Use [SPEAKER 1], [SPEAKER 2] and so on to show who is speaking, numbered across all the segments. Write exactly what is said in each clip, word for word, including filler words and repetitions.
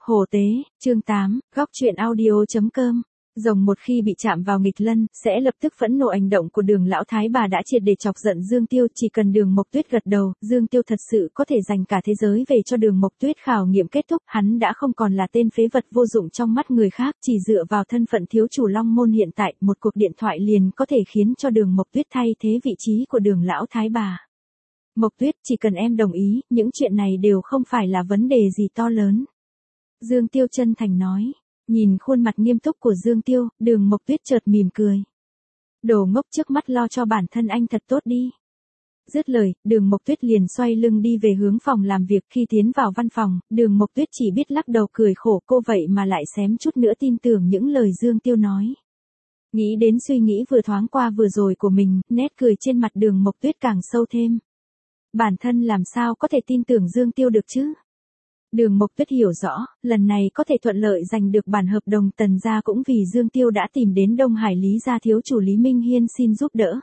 [SPEAKER 1] Hồ tế, chương tám, góc truyện audio.com. Rồng một khi bị chạm vào nghịch lân, sẽ lập tức phẫn nộ. Hành động của Đường lão thái bà đã triệt để chọc giận Dương Tiêu, chỉ cần Đường Mộc Tuyết gật đầu, Dương Tiêu thật sự có thể dành cả thế giới về cho Đường Mộc Tuyết. Khảo nghiệm kết thúc, hắn đã không còn là tên phế vật vô dụng trong mắt người khác, chỉ dựa vào thân phận thiếu chủ Long Môn hiện tại, một cuộc điện thoại liền có thể khiến cho Đường Mộc Tuyết thay thế vị trí của Đường lão thái bà. Mộc Tuyết, chỉ cần em đồng ý, những chuyện này đều không phải là vấn đề gì to lớn. Dương Tiêu chân thành nói. Nhìn khuôn mặt nghiêm túc của Dương Tiêu, Đường Mộc Tuyết chợt mỉm cười. Đồ ngốc, trước mắt lo cho bản thân anh thật tốt đi. Dứt lời, Đường Mộc Tuyết liền xoay lưng đi về hướng phòng làm việc. Khi tiến vào văn phòng, Đường Mộc Tuyết chỉ biết lắc đầu cười khổ, cô vậy mà lại xém chút nữa tin tưởng những lời Dương Tiêu nói. Nghĩ đến suy nghĩ vừa thoáng qua vừa rồi của mình, nét cười trên mặt Đường Mộc Tuyết càng sâu thêm. Bản thân làm sao có thể tin tưởng Dương Tiêu được chứ? Đường Mộc Tuyết hiểu rõ, lần này có thể thuận lợi giành được bản hợp đồng Tần gia cũng vì Dương Tiêu đã tìm đến Đông Hải Lý gia thiếu chủ Lý Minh Hiên xin giúp đỡ.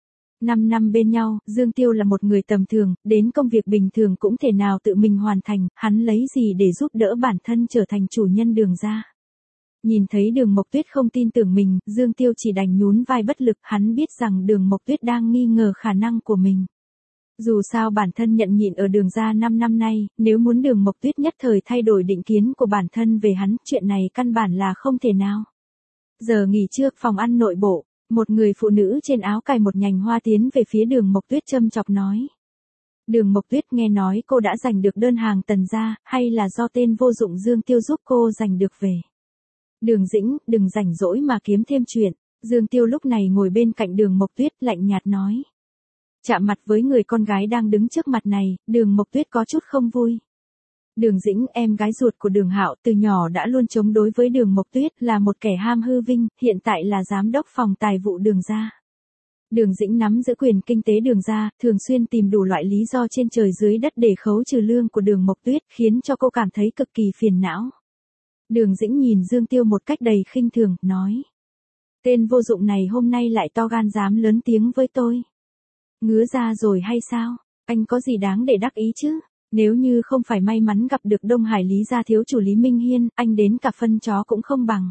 [SPEAKER 1] Năm năm bên nhau, Dương Tiêu là một người tầm thường, đến công việc bình thường cũng thể nào tự mình hoàn thành, hắn lấy gì để giúp đỡ bản thân trở thành chủ nhân Đường gia. Nhìn thấy Đường Mộc Tuyết không tin tưởng mình, Dương Tiêu chỉ đành nhún vai bất lực, hắn biết rằng Đường Mộc Tuyết đang nghi ngờ khả năng của mình. Dù sao bản thân nhận nhịn ở Đường gia năm năm nay, nếu muốn Đường Mộc Tuyết nhất thời thay đổi định kiến của bản thân về hắn, chuyện này căn bản là không thể nào. Giờ nghỉ trưa, phòng ăn nội bộ, một người phụ nữ trên áo cài một nhành hoa tiến về phía Đường Mộc Tuyết châm chọc nói. Đường Mộc Tuyết nghe nói cô đã giành được đơn hàng Tần gia, hay là do tên vô dụng Dương Tiêu giúp cô giành được về. Đường Dĩnh, đừng rảnh rỗi mà kiếm thêm chuyện. Dương Tiêu lúc này ngồi bên cạnh Đường Mộc Tuyết lạnh nhạt nói. Chạm mặt với người con gái đang đứng trước mặt này, Đường Mộc Tuyết có chút không vui. Đường Dĩnh, em gái ruột của Đường Hạo, từ nhỏ đã luôn chống đối với Đường Mộc Tuyết, là một kẻ ham hư vinh, hiện tại là giám đốc phòng tài vụ Đường gia. Đường Dĩnh nắm giữ quyền kinh tế Đường gia, thường xuyên tìm đủ loại lý do trên trời dưới đất để khấu trừ lương của Đường Mộc Tuyết, khiến cho cô cảm thấy cực kỳ phiền não. Đường Dĩnh nhìn Dương Tiêu một cách đầy khinh thường, nói. Tên vô dụng này hôm nay lại to gan dám lớn tiếng với tôi. Ngứa ra rồi hay sao? Anh có gì đáng để đắc ý chứ? Nếu như không phải may mắn gặp được Đông Hải Lý gia thiếu chủ Lý Minh Hiên, anh đến cả phân chó cũng không bằng.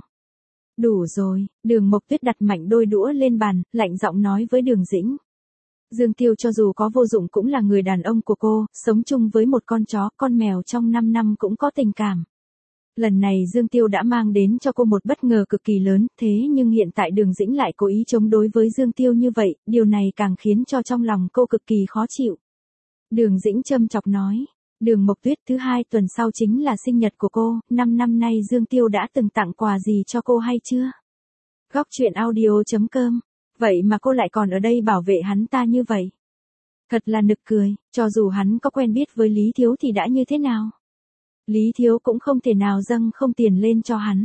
[SPEAKER 1] Đủ rồi, Đường Mộc Tuyết đặt mạnh đôi đũa lên bàn, lạnh giọng nói với Đường Dĩnh. Dương Tiêu cho dù có vô dụng cũng là người đàn ông của cô, sống chung với một con chó, con mèo trong năm năm cũng có tình cảm. Lần này Dương Tiêu đã mang đến cho cô một bất ngờ cực kỳ lớn, thế nhưng hiện tại Đường Dĩnh lại cố ý chống đối với Dương Tiêu như vậy, điều này càng khiến cho trong lòng cô cực kỳ khó chịu. Đường Dĩnh châm chọc nói, Đường Mộc Tuyết, thứ hai tuần sau chính là sinh nhật của cô, năm năm nay Dương Tiêu đã từng tặng quà gì cho cô hay chưa? Góc truyện audio.com, vậy mà cô lại còn ở đây bảo vệ hắn ta như vậy. Thật là nực cười, cho dù hắn có quen biết với Lý Thiếu thì đã như thế nào? Lý Thiếu cũng không thể nào dâng không tiền lên cho hắn.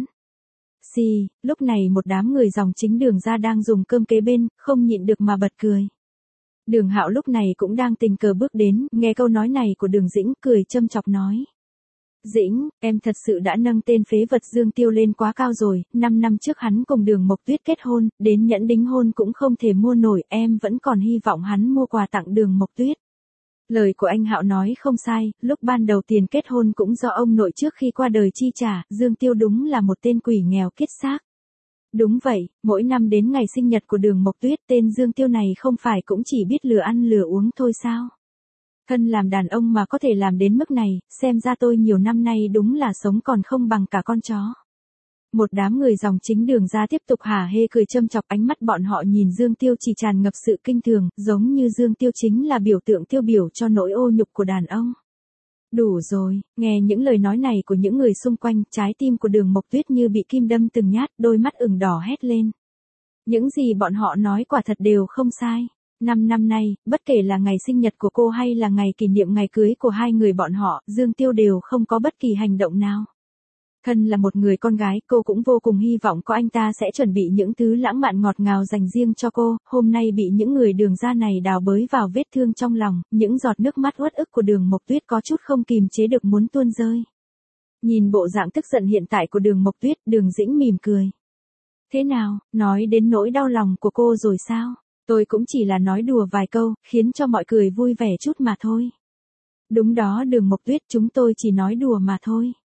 [SPEAKER 1] Xì, lúc này một đám người dòng chính Đường gia đang dùng cơm kế bên, không nhịn được mà bật cười. Đường Hạo lúc này cũng đang tình cờ bước đến, nghe câu nói này của Đường Dĩnh, cười châm chọc nói. Dĩnh, em thật sự đã nâng tên phế vật Dương Tiêu lên quá cao rồi, năm năm trước hắn cùng Đường Mộc Tuyết kết hôn, đến nhẫn đính hôn cũng không thể mua nổi, em vẫn còn hy vọng hắn mua quà tặng Đường Mộc Tuyết. Lời của anh Hạo nói không sai, lúc ban đầu tiền kết hôn cũng do ông nội trước khi qua đời chi trả, Dương Tiêu đúng là một tên quỷ nghèo kiết xác. Đúng vậy, mỗi năm đến ngày sinh nhật của Đường Mộc Tuyết, tên Dương Tiêu này không phải cũng chỉ biết lừa ăn lừa uống thôi sao? Thân làm đàn ông mà có thể làm đến mức này, xem ra tôi nhiều năm nay đúng là sống còn không bằng cả con chó. Một đám người dòng chính Đường gia tiếp tục hả hê cười châm chọc, ánh mắt bọn họ nhìn Dương Tiêu chỉ tràn ngập sự kinh thường, giống như Dương Tiêu chính là biểu tượng tiêu biểu cho nỗi ô nhục của đàn ông. Đủ rồi, nghe những lời nói này của những người xung quanh, trái tim của Đường Mộc Tuyết như bị kim đâm từng nhát, đôi mắt ửng đỏ hét lên. Những gì bọn họ nói quả thật đều không sai. Năm năm nay, bất kể là ngày sinh nhật của cô hay là ngày kỷ niệm ngày cưới của hai người bọn họ, Dương Tiêu đều không có bất kỳ hành động nào. Thân là một người con gái, cô cũng vô cùng hy vọng có anh ta sẽ chuẩn bị những thứ lãng mạn ngọt ngào dành riêng cho cô, hôm nay bị những người Đường gia này đào bới vào vết thương trong lòng, những giọt nước mắt uất ức của Đường Mộc Tuyết có chút không kìm chế được muốn tuôn rơi. Nhìn bộ dạng tức giận hiện tại của Đường Mộc Tuyết, Đường Dĩnh mỉm cười. Thế nào, nói đến nỗi đau lòng của cô rồi sao? Tôi cũng chỉ là nói đùa vài câu, khiến cho mọi người vui vẻ chút mà thôi. Đúng đó Đường Mộc Tuyết, chúng tôi chỉ nói đùa mà thôi.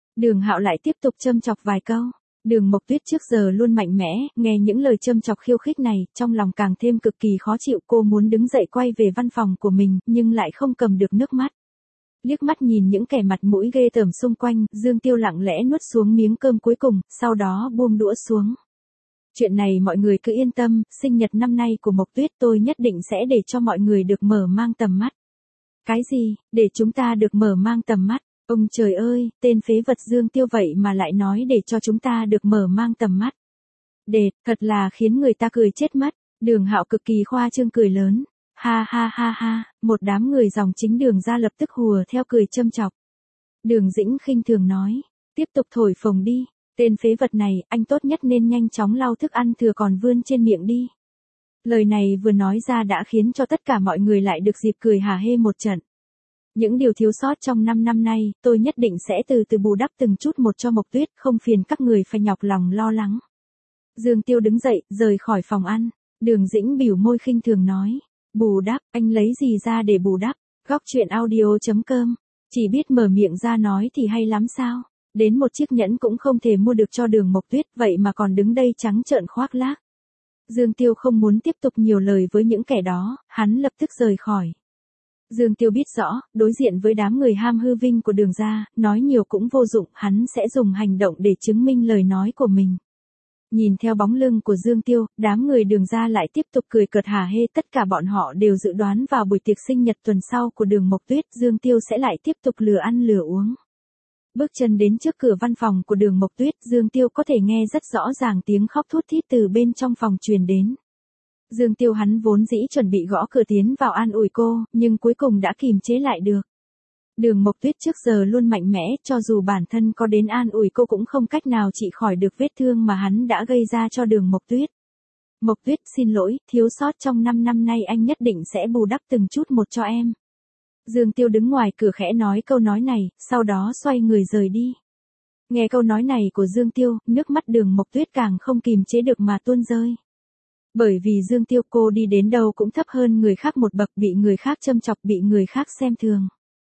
[SPEAKER 1] Đường Hạo lại tiếp tục châm chọc vài câu. Đường Mộc Tuyết trước giờ luôn mạnh mẽ, nghe những lời châm chọc khiêu khích này, trong lòng càng thêm cực kỳ khó chịu. Cô muốn đứng dậy quay về văn phòng của mình, nhưng lại không cầm được nước mắt. Liếc mắt nhìn những kẻ mặt mũi ghê tởm xung quanh, Dương Tiêu lặng lẽ nuốt xuống miếng cơm cuối cùng, sau đó buông đũa xuống. Chuyện này mọi người cứ yên tâm, sinh nhật năm nay của Mộc Tuyết tôi nhất định sẽ để cho mọi người được mở mang tầm mắt. Cái gì, để chúng ta được mở mang tầm mắt? Ông trời ơi, tên phế vật Dương Tiêu vậy mà lại nói để cho chúng ta được mở mang tầm mắt. Đệt, thật là khiến người ta cười chết mất. Đường Hạo cực kỳ khoa trương cười lớn. Ha ha ha ha, một đám người dòng chính Đường ra lập tức hùa theo cười châm chọc. Đường Dĩnh khinh thường nói, tiếp tục thổi phồng đi, tên phế vật này, anh tốt nhất nên nhanh chóng lau thức ăn thừa còn vươn trên miệng đi. Lời này vừa nói ra đã khiến cho tất cả mọi người lại được dịp cười hả hê một trận. Những điều thiếu sót trong năm năm nay, tôi nhất định sẽ từ từ bù đắp từng chút một cho Mộc Tuyết, không phiền các người phải nhọc lòng lo lắng. Dương Tiêu đứng dậy, rời khỏi phòng ăn. Đường Dĩnh bỉu môi khinh thường nói, bù đắp, anh lấy gì ra để bù đắp? Góc truyện audio chấm com, chỉ biết mở miệng ra nói thì hay lắm sao? Đến một chiếc nhẫn cũng không thể mua được cho Đường Mộc Tuyết, vậy mà còn đứng đây trắng trợn khoác lác. Dương Tiêu không muốn tiếp tục nhiều lời với những kẻ đó, hắn lập tức rời khỏi. Dương Tiêu biết rõ, đối diện với đám người ham hư vinh của Đường gia, nói nhiều cũng vô dụng, hắn sẽ dùng hành động để chứng minh lời nói của mình. Nhìn theo bóng lưng của Dương Tiêu, đám người Đường gia lại tiếp tục cười cợt hả hê, tất cả bọn họ đều dự đoán vào buổi tiệc sinh nhật tuần sau của Đường Mộc Tuyết, Dương Tiêu sẽ lại tiếp tục lừa ăn lừa uống. Bước chân đến trước cửa văn phòng của Đường Mộc Tuyết, Dương Tiêu có thể nghe rất rõ ràng tiếng khóc thút thít từ bên trong phòng truyền đến. Dương Tiêu hắn vốn dĩ chuẩn bị gõ cửa tiến vào an ủi cô, nhưng cuối cùng đã kìm chế lại được. Đường Mộc Tuyết trước giờ luôn mạnh mẽ, cho dù bản thân có đến an ủi cô cũng không cách nào trị khỏi được vết thương mà hắn đã gây ra cho Đường Mộc Tuyết. Mộc Tuyết, xin lỗi, thiếu sót trong năm năm nay anh nhất định sẽ bù đắp từng chút một cho em. Dương Tiêu đứng ngoài cửa khẽ nói câu nói này, sau đó xoay người rời đi. Nghe câu nói này của Dương Tiêu, nước mắt Đường Mộc Tuyết càng không kìm chế được mà tuôn rơi. Bởi vì Dương Tiêu cô đi đến đâu cũng thấp hơn người khác một bậc, bị người khác châm chọc, bị người khác xem thường.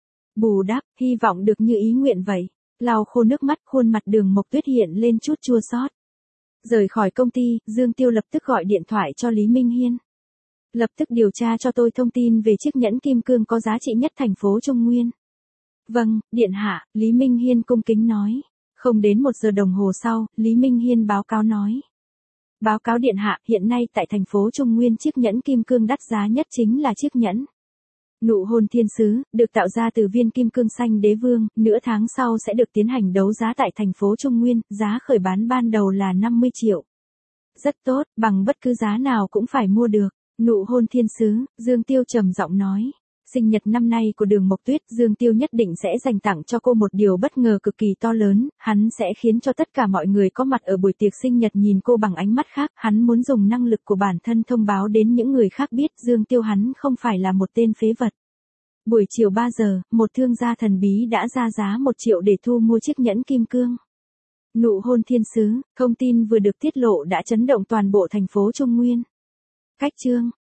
[SPEAKER 1] Bù đắp, hy vọng được như ý nguyện vậy. Lau khô nước mắt, khuôn mặt Đường Mộc Tuyết hiện lên chút chua xót. Rời khỏi công ty, Dương Tiêu lập tức gọi điện thoại cho Lý Minh Hiên. Lập tức điều tra cho tôi thông tin về chiếc nhẫn kim cương có giá trị nhất thành phố Trung Nguyên. Vâng, điện hạ, Lý Minh Hiên cung kính nói. Không đến một giờ đồng hồ sau, Lý Minh Hiên báo cáo nói. Báo cáo điện hạ, hiện nay tại thành phố Trung Nguyên chiếc nhẫn kim cương đắt giá nhất chính là chiếc nhẫn Nụ hôn thiên sứ, được tạo ra từ viên kim cương xanh đế vương, nửa tháng sau sẽ được tiến hành đấu giá tại thành phố Trung Nguyên, giá khởi bán ban đầu là năm mươi triệu. Rất tốt, bằng bất cứ giá nào cũng phải mua được. Nụ hôn thiên sứ, Dương Tiêu trầm giọng nói. Sinh nhật năm nay của Đường Mộc Tuyết, Dương Tiêu nhất định sẽ dành tặng cho cô một điều bất ngờ cực kỳ to lớn, hắn sẽ khiến cho tất cả mọi người có mặt ở buổi tiệc sinh nhật nhìn cô bằng ánh mắt khác, hắn muốn dùng năng lực của bản thân thông báo đến những người khác biết Dương Tiêu hắn không phải là một tên phế vật. Buổi chiều ba giờ, một thương gia thần bí đã ra giá một triệu để thu mua chiếc nhẫn kim cương. Nụ hôn thiên sứ, thông tin vừa được tiết lộ đã chấn động toàn bộ thành phố Trung Nguyên. Cách chương